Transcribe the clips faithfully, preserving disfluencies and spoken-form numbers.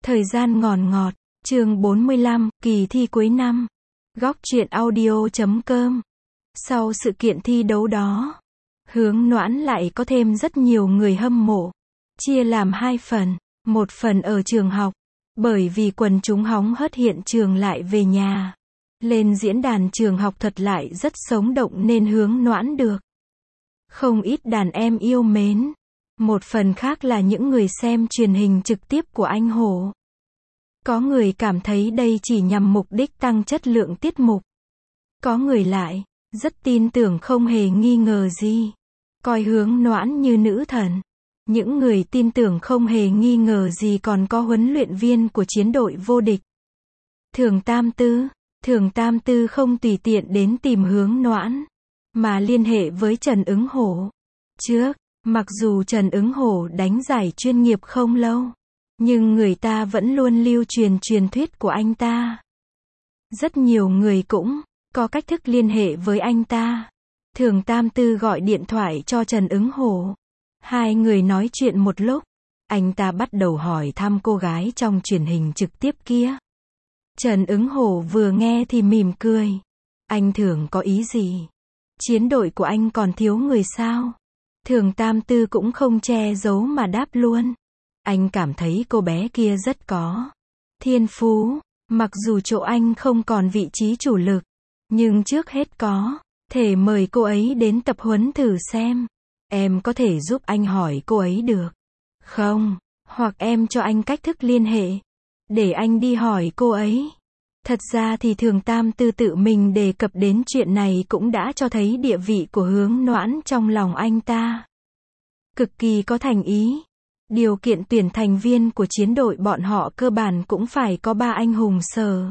Thời gian ngòn ngọt, chương bốn mươi lăm, kỳ thi cuối năm. Góc truyện audio chấm com. Sau sự kiện thi đấu đó, Hướng Noãn lại có thêm rất nhiều người hâm mộ. Chia làm hai phần, một phần ở trường học, bởi vì quần chúng hóng hớt hiện trường lại về nhà. Lên diễn đàn trường học thuật lại rất sống động nên Hướng Noãn được không ít đàn em yêu mến. Một phần khác là những người xem truyền hình trực tiếp của anh Hổ. Có người cảm thấy đây chỉ nhằm mục đích tăng chất lượng tiết mục. Có người lại rất tin tưởng không hề nghi ngờ gì, coi Hướng Noãn như nữ thần. Những người tin tưởng không hề nghi ngờ gì còn có huấn luyện viên của chiến đội vô địch, Thường Tam Tư. Thường Tam Tư không tùy tiện đến tìm Hướng Noãn, mà liên hệ với Trần Ứng Hổ. Trước, mặc dù Trần Ứng Hổ đánh giải chuyên nghiệp không lâu, nhưng người ta vẫn luôn lưu truyền truyền thuyết của anh ta. Rất nhiều người cũng có cách thức liên hệ với anh ta. Thường Tam Tư gọi điện thoại cho Trần Ứng Hổ. Hai người nói chuyện một lúc, anh ta bắt đầu hỏi thăm cô gái trong truyền hình trực tiếp kia. Trần Ứng Hổ vừa nghe thì mỉm cười. Anh Thường có ý gì? Chiến đội của anh còn thiếu người sao? Thường Tam Tư cũng không che giấu mà đáp luôn. Anh cảm thấy cô bé kia rất có thiên phú, mặc dù chỗ anh không còn vị trí chủ lực, nhưng trước hết có thể mời cô ấy đến tập huấn thử xem. Em có thể giúp anh hỏi cô ấy được không? Hoặc em cho anh cách thức liên hệ, để anh đi hỏi cô ấy. Thật ra thì Thường Tam Tư tự mình đề cập đến chuyện này cũng đã cho thấy địa vị của Hướng Noãn trong lòng anh ta. Cực kỳ có thành ý. Điều kiện tuyển thành viên của chiến đội bọn họ cơ bản cũng phải có ba anh hùng sở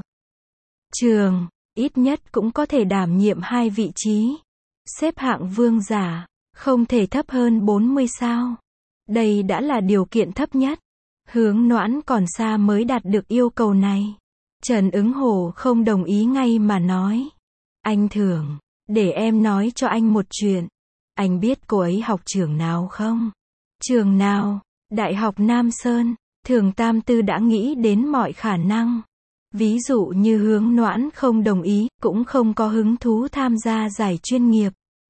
trường, ít nhất cũng có thể đảm nhiệm hai vị trí. Xếp hạng vương giả, không thể thấp hơn bốn mươi sao. Đây đã là điều kiện thấp nhất. Hướng Noãn còn xa mới đạt được yêu cầu này. Trần Ứng Hổ không đồng ý ngay mà nói. Anh Thường, để em nói cho anh một chuyện. Anh biết cô ấy học trường nào không? Trường nào? Đại học Nam Sơn. Thường Tam Tư đã nghĩ đến mọi khả năng. Ví dụ như Hướng Noãn không đồng ý, cũng không có hứng thú tham gia giải chuyên nghiệp.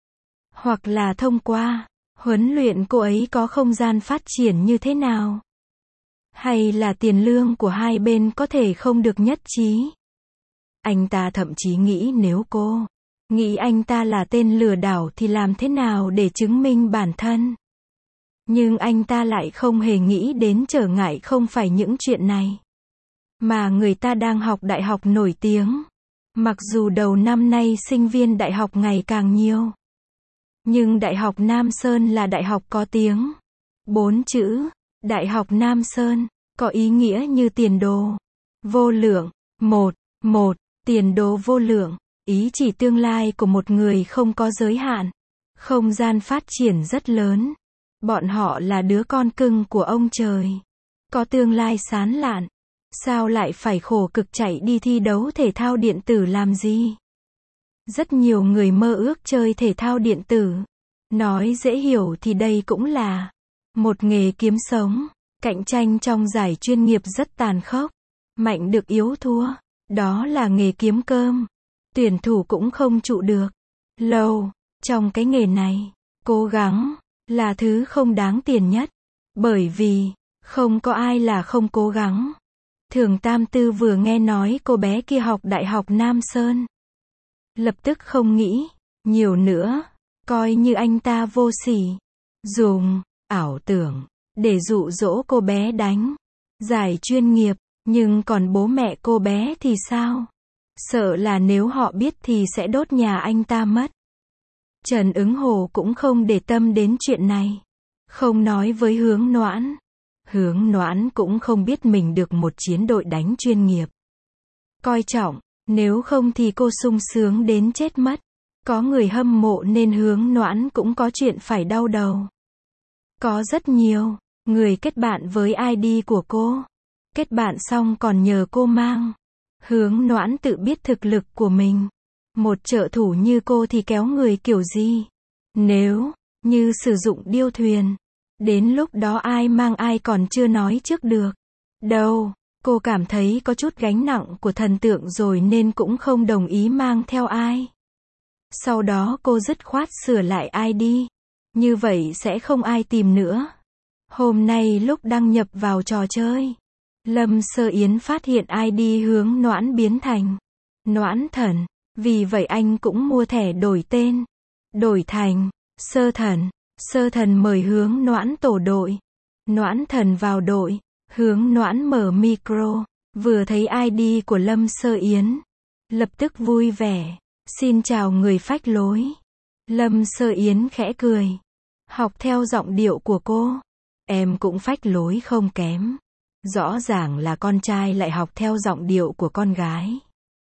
Hoặc là thông qua huấn luyện cô ấy có không gian phát triển như thế nào? Hay là tiền lương của hai bên có thể không được nhất trí? Anh ta thậm chí nghĩ nếu cô nghĩ anh ta là tên lừa đảo thì làm thế nào để chứng minh bản thân? Nhưng anh ta lại không hề nghĩ đến trở ngại không phải những chuyện này, mà người ta đang học đại học nổi tiếng. Mặc dù đầu năm nay sinh viên đại học ngày càng nhiều, nhưng Đại học Nam Sơn là đại học có tiếng. Bốn chữ Đại học Nam Sơn có ý nghĩa như tiền đồ vô lượng. Một, một, tiền đồ vô lượng, ý chỉ tương lai của một người không có giới hạn, không gian phát triển rất lớn. Bọn họ là đứa con cưng của ông trời, có tương lai sáng lạn. Sao lại phải khổ cực chạy đi thi đấu thể thao điện tử làm gì? Rất nhiều người mơ ước chơi thể thao điện tử. Nói dễ hiểu thì đây cũng là một nghề kiếm sống. Cạnh tranh trong giải chuyên nghiệp rất tàn khốc. Mạnh được yếu thua. Đó là nghề kiếm cơm. Tuyển thủ cũng không trụ được lâu. Trong cái nghề này, cố gắng là thứ không đáng tiền nhất. Bởi vì không có ai là không cố gắng. Thường Tam Tư vừa nghe nói cô bé kia học Đại học Nam Sơn, lập tức không nghĩ nhiều nữa, coi như anh ta vô sỉ, dùng ảo tưởng để dụ dỗ cô bé đánh giải chuyên nghiệp. Nhưng còn bố mẹ cô bé thì sao? Sợ là nếu họ biết thì sẽ đốt nhà anh ta mất. Trần Ứng Hổ cũng không để tâm đến chuyện này, không nói với Hướng Noãn. Hướng Noãn cũng không biết mình được một chiến đội đánh chuyên nghiệp coi trọng, nếu không thì cô sung sướng đến chết mất. Có người hâm mộ nên Hướng Noãn cũng có chuyện phải đau đầu. Có rất nhiều người kết bạn với i đê của cô. Kết bạn xong còn nhờ cô mang. Hướng Noãn tự biết thực lực của mình. Một trợ thủ như cô thì kéo người kiểu gì? Nếu như sử dụng điêu thuyền, đến lúc đó ai mang ai còn chưa nói trước được đâu. Cô cảm thấy có chút gánh nặng của thần tượng rồi nên cũng không đồng ý mang theo ai. Sau đó cô dứt khoát sửa lại i đê. Như vậy sẽ không ai tìm nữa. Hôm nay lúc đăng nhập vào trò chơi, Lâm Sơ Yến phát hiện i đê hướng Noãn biến thành Noãn Thần. Vì vậy anh cũng mua thẻ đổi tên. Đổi thành Sơ Thần. Sơ Thần mời hướng Noãn tổ đội. Noãn Thần vào đội. Hướng Noãn mở micro. Vừa thấy i đê của Lâm Sơ Yến, lập tức vui vẻ. Xin chào người phách lối. Lâm Sơ Yến khẽ cười. Học theo giọng điệu của cô. Em cũng phách lối không kém. Rõ ràng là con trai lại học theo giọng điệu của con gái.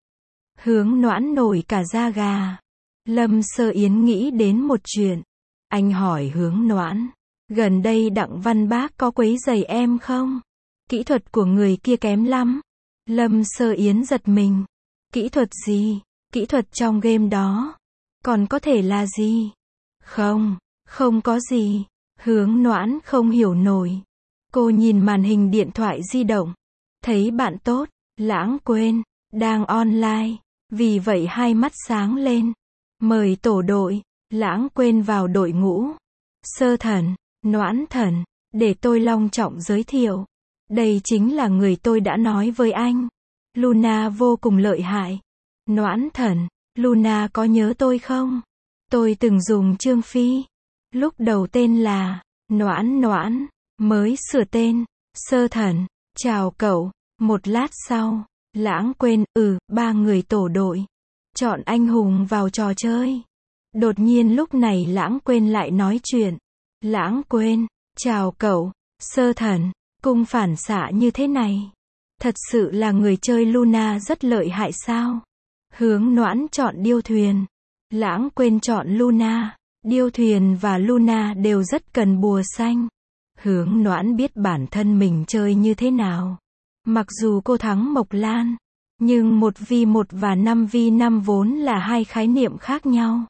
Hướng Noãn nổi cả da gà. Lâm Sơ Yến nghĩ đến một chuyện. Anh hỏi Hướng Noãn, gần đây Đặng Văn Bác có quấy rầy em không? Kỹ thuật của người kia kém lắm. Lâm Sơ Yến giật mình. Kỹ thuật gì? Kỹ thuật trong game đó. Còn có thể là gì? Không, không có gì. Hướng Noãn không hiểu nổi. Cô nhìn màn hình điện thoại di động. Thấy bạn tốt, lãng quên, đang online. Vì vậy hai mắt sáng lên. Mời tổ đội, lãng quên vào đội ngũ. Sơ Thần, Noãn Thần, để tôi long trọng giới thiệu. Đây chính là người tôi đã nói với anh. Luna vô cùng lợi hại. Noãn Thần, Luna có nhớ tôi không? Tôi từng dùng Trương Phi. Lúc đầu tên là Noãn Noãn, mới sửa tên. Sơ Thần, chào cậu. Một lát sau, lãng quên, ừ, ba người tổ đội. Chọn anh hùng vào trò chơi. Đột nhiên lúc này lãng quên lại nói chuyện. Lãng quên, chào cậu. Sơ Thần, cung phản xạ như thế này. Thật sự là người chơi Luna rất lợi hại sao? Hướng Noãn chọn điêu thuyền. Lãng quên chọn Luna. Điêu thuyền và Luna đều rất cần bùa xanh. Hướng Noãn biết bản thân mình chơi như thế nào. Mặc dù cô thắng Mộc Lan, nhưng một vs một và năm vs năm vốn là hai khái niệm khác nhau.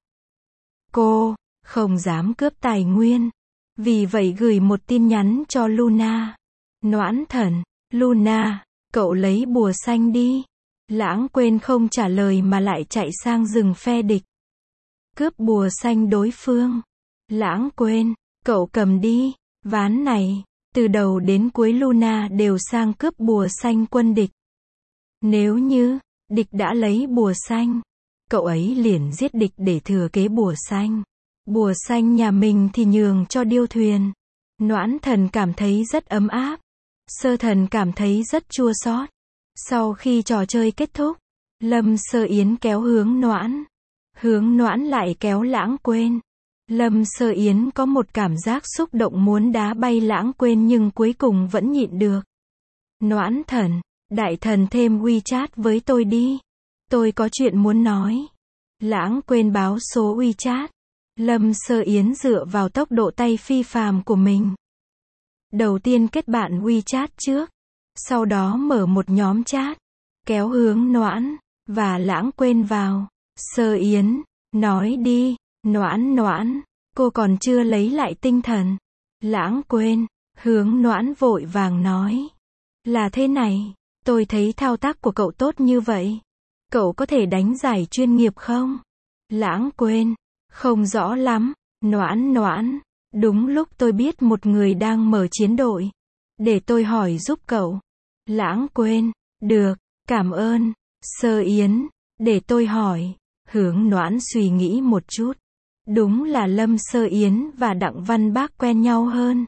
Cô không dám cướp tài nguyên. Vì vậy gửi một tin nhắn cho Luna. Noãn Thần, Luna, cậu lấy bùa xanh đi. Lãng quên không trả lời mà lại chạy sang rừng phe địch. Cướp bùa xanh đối phương. Lãng quên, cậu cầm đi. Ván này, từ đầu đến cuối Luna đều sang cướp bùa xanh quân địch. Nếu như, địch đã lấy bùa xanh, cậu ấy liền giết địch để thừa kế bùa xanh. Bùa xanh nhà mình thì nhường cho điêu thuyền. Noãn Thần cảm thấy rất ấm áp. Sơ Thần cảm thấy rất chua xót. Sau khi trò chơi kết thúc, Lâm Sơ Yến kéo Hướng Noãn. Hướng Noãn lại kéo lãng quên. Lâm Sơ Yến có một cảm giác xúc động muốn đá bay lãng quên nhưng cuối cùng vẫn nhịn được. Noãn Thần, đại thần thêm WeChat với tôi đi. Tôi có chuyện muốn nói. Lãng quên báo số WeChat. Lâm Sơ Yến dựa vào tốc độ tay phi phàm của mình. Đầu tiên kết bạn WeChat trước. Sau đó mở một nhóm chat. Kéo Hướng Noãn và lãng quên vào. Sơ Yến, nói đi. Noãn Noãn, cô còn chưa lấy lại tinh thần. Lãng quên, Hướng Noãn vội vàng nói. Là thế này, tôi thấy thao tác của cậu tốt như vậy. Cậu có thể đánh giải chuyên nghiệp không? Lãng quên, không rõ lắm. Noãn Noãn, đúng lúc tôi biết một người đang mở chiến đội. Để tôi hỏi giúp cậu. Lãng quên, được, cảm ơn. Sơ Yến, để tôi hỏi. Hướng Noãn suy nghĩ một chút. Đúng là Lâm Sơ Yến và Đặng Văn Bác quen nhau hơn.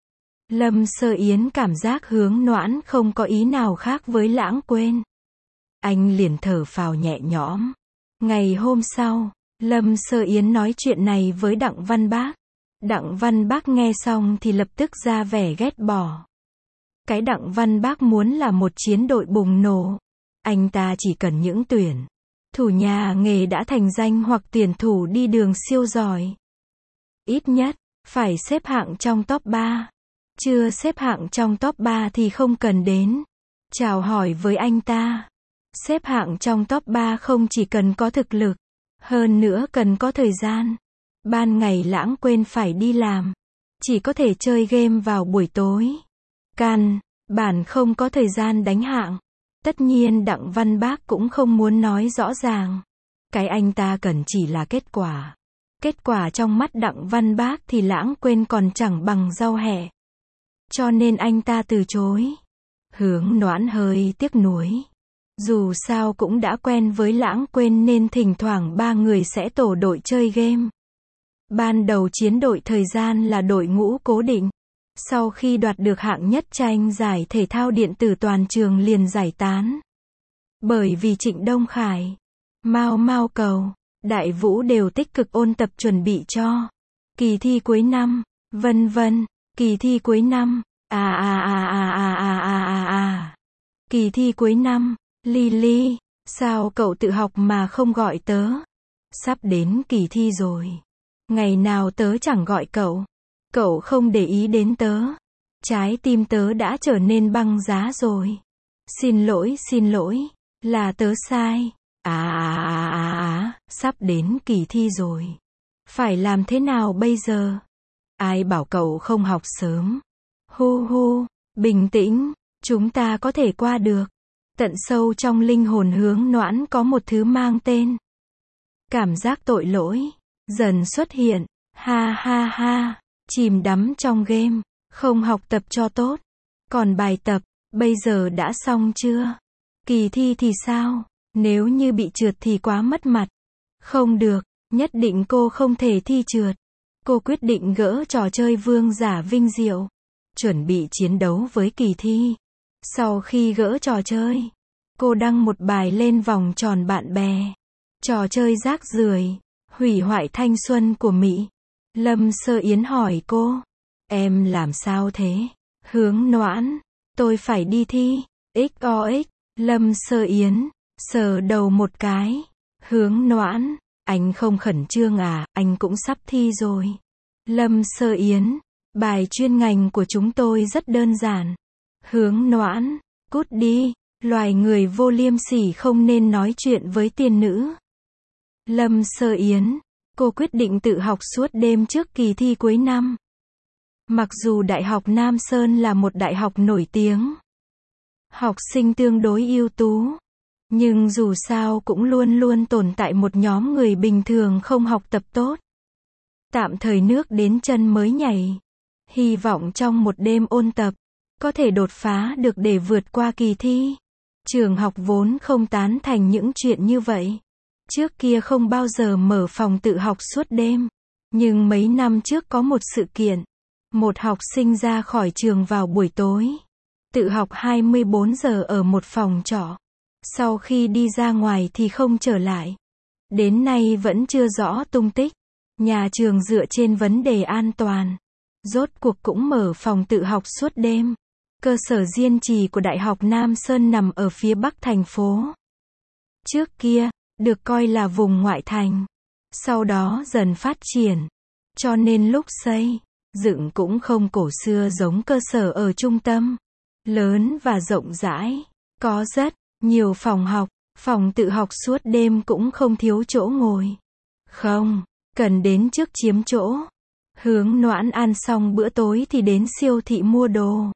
Lâm Sơ Yến cảm giác Hướng Noãn không có ý nào khác với lãng quên. Anh liền thở phào nhẹ nhõm. Ngày hôm sau, Lâm Sơ Yến nói chuyện này với Đặng Văn Bác. Đặng Văn Bác nghe xong thì lập tức ra vẻ ghét bỏ. Cái Đặng Văn Bác muốn là một chiến đội bùng nổ. Anh ta chỉ cần những tuyển thủ nhà nghề đã thành danh hoặc tuyển thủ đi đường siêu giỏi. Ít nhất, phải xếp hạng trong top ba. Chưa xếp hạng trong top ba thì không cần đến chào hỏi với anh ta. Xếp hạng trong top ba không chỉ cần có thực lực, hơn nữa cần có thời gian. Ban ngày lãng quên phải đi làm. Chỉ có thể chơi game vào buổi tối. Căn Bản không có thời gian đánh hạng. Tất nhiên Đặng Văn Bác cũng không muốn nói rõ ràng. Cái anh ta cần chỉ là kết quả. Kết quả trong mắt Đặng Văn Bác thì lãng quên còn chẳng bằng rau hẹ. Cho nên anh ta từ chối. Hướng Noãn hơi tiếc nuối. Dù sao cũng đã quen với lãng quên nên thỉnh thoảng ba người sẽ tổ đội chơi game. Ban đầu chiến đội thời gian là đội ngũ cố định. Sau khi đoạt được hạng nhất tranh giải thể thao điện tử toàn trường liền giải tán. Bởi vì Trịnh Đông Khải, Mao Mao Cầu, Đại Vũ đều tích cực ôn tập chuẩn bị cho kỳ thi cuối năm, vân vân, kỳ thi cuối năm, à à à à à à à à à. Kỳ thi cuối năm, Lily, sao cậu tự học mà không gọi tớ? Sắp đến kỳ thi rồi. Ngày nào tớ chẳng gọi cậu. Cậu không để ý đến tớ. Trái tim tớ đã trở nên băng giá rồi. Xin lỗi, xin lỗi. Là tớ sai. À à à à à, sắp đến kỳ thi rồi. Phải làm thế nào bây giờ? Ai bảo cậu không học sớm? Hu hu, bình tĩnh, chúng ta có thể qua được. Tận sâu trong linh hồn Hướng Noãn có một thứ mang tên cảm giác tội lỗi, dần xuất hiện. Ha ha ha, chìm đắm trong game, không học tập cho tốt. Còn bài tập, bây giờ đã xong chưa? Kỳ thi thì sao? Nếu như bị trượt thì quá mất mặt. Không được, nhất định cô không thể thi trượt. Cô quyết định gỡ trò chơi vương giả vinh diệu. Chuẩn bị chiến đấu với kỳ thi. Sau khi gỡ trò chơi, cô đăng một bài lên vòng tròn bạn bè. Trò chơi rác rưởi, hủy hoại thanh xuân của Mỹ. Lâm Sơ Yến hỏi cô, em làm sao thế? Hướng Noãn, tôi phải đi thi. ích o ích, Lâm Sơ Yến, sờ đầu một cái. Hướng Noãn, anh không khẩn trương à, anh cũng sắp thi rồi. Lâm Sơ Yến, bài chuyên ngành của chúng tôi rất đơn giản. Hướng Noãn, cút đi, loài người vô liêm sỉ không nên nói chuyện với tiên nữ. Lâm Sơ Yến, cô quyết định tự học suốt đêm trước kỳ thi cuối năm. Mặc dù Đại học Nam Sơn là một đại học nổi tiếng, học sinh tương đối ưu tú, nhưng dù sao cũng luôn luôn tồn tại một nhóm người bình thường không học tập tốt. Tạm thời nước đến chân mới nhảy. Hy vọng trong một đêm ôn tập, có thể đột phá được để vượt qua kỳ thi. Trường học vốn không tán thành những chuyện như vậy. Trước kia không bao giờ mở phòng tự học suốt đêm. Nhưng mấy năm trước có một sự kiện. Một học sinh ra khỏi trường vào buổi tối. Tự học hai mươi bốn giờ ở một phòng trọ. Sau khi đi ra ngoài thì không trở lại. Đến nay vẫn chưa rõ tung tích. Nhà trường dựa trên vấn đề an toàn. Rốt cuộc cũng mở phòng tự học suốt đêm. Cơ sở Diên Trì của Đại học Nam Sơn nằm ở phía bắc thành phố. Trước kia, được coi là vùng ngoại thành. Sau đó dần phát triển. Cho nên lúc xây, dựng cũng không cổ xưa giống cơ sở ở trung tâm. Lớn và rộng rãi. Có rất nhiều phòng học. Phòng tự học suốt đêm cũng không thiếu chỗ ngồi. Không, cần đến trước chiếm chỗ. Hướng Noãn ăn xong bữa tối thì đến siêu thị mua đồ.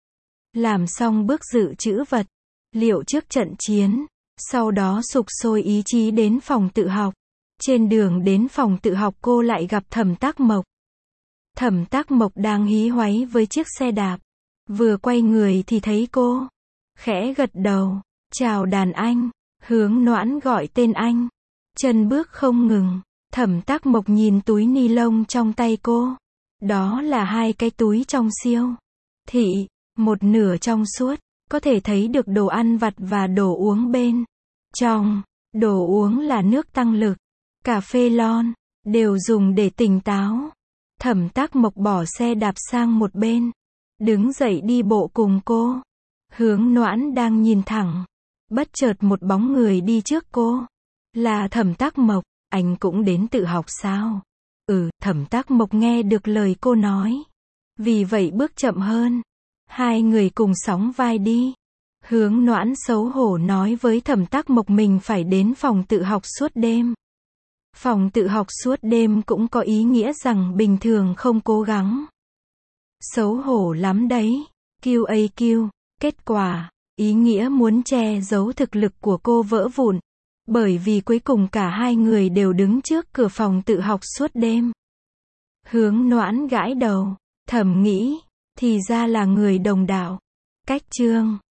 Làm xong bước dự trữ vật, liệu trước trận chiến, sau đó sục sôi ý chí đến phòng tự học. Trên đường đến phòng tự học cô lại gặp Thẩm Tác Mộc. Thẩm Tác Mộc đang hí hoáy với chiếc xe đạp. Vừa quay người thì thấy cô. Khẽ gật đầu, chào đàn anh. Hướng Noãn gọi tên anh. Chân bước không ngừng. Thẩm Tác Mộc nhìn túi ni lông trong tay cô. Đó là hai cái túi trong siêu thị. Một nửa trong suốt, có thể thấy được đồ ăn vặt và đồ uống bên trong. Đồ uống là nước tăng lực, cà phê lon, đều dùng để tỉnh táo. Thẩm Tác Mộc bỏ xe đạp sang một bên, đứng dậy đi bộ cùng cô. Hướng Noãn đang nhìn thẳng, bất chợt một bóng người đi trước cô. Là Thẩm Tác Mộc, anh cũng đến tự học sao? Ừ, Thẩm Tác Mộc nghe được lời cô nói. Vì vậy bước chậm hơn. Hai người cùng sóng vai đi. Hướng Noãn xấu hổ nói với Thẩm Tác Mộc mình phải đến phòng tự học suốt đêm. Phòng tự học suốt đêm cũng có ý nghĩa rằng bình thường không cố gắng. Xấu hổ lắm đấy. quy a quy, Kết quả, ý nghĩa muốn che giấu thực lực của cô vỡ vụn. Bởi vì cuối cùng cả hai người đều đứng trước cửa phòng tự học suốt đêm. Hướng Noãn gãi đầu, thầm nghĩ, thì ra là người đồng đạo. Cách chương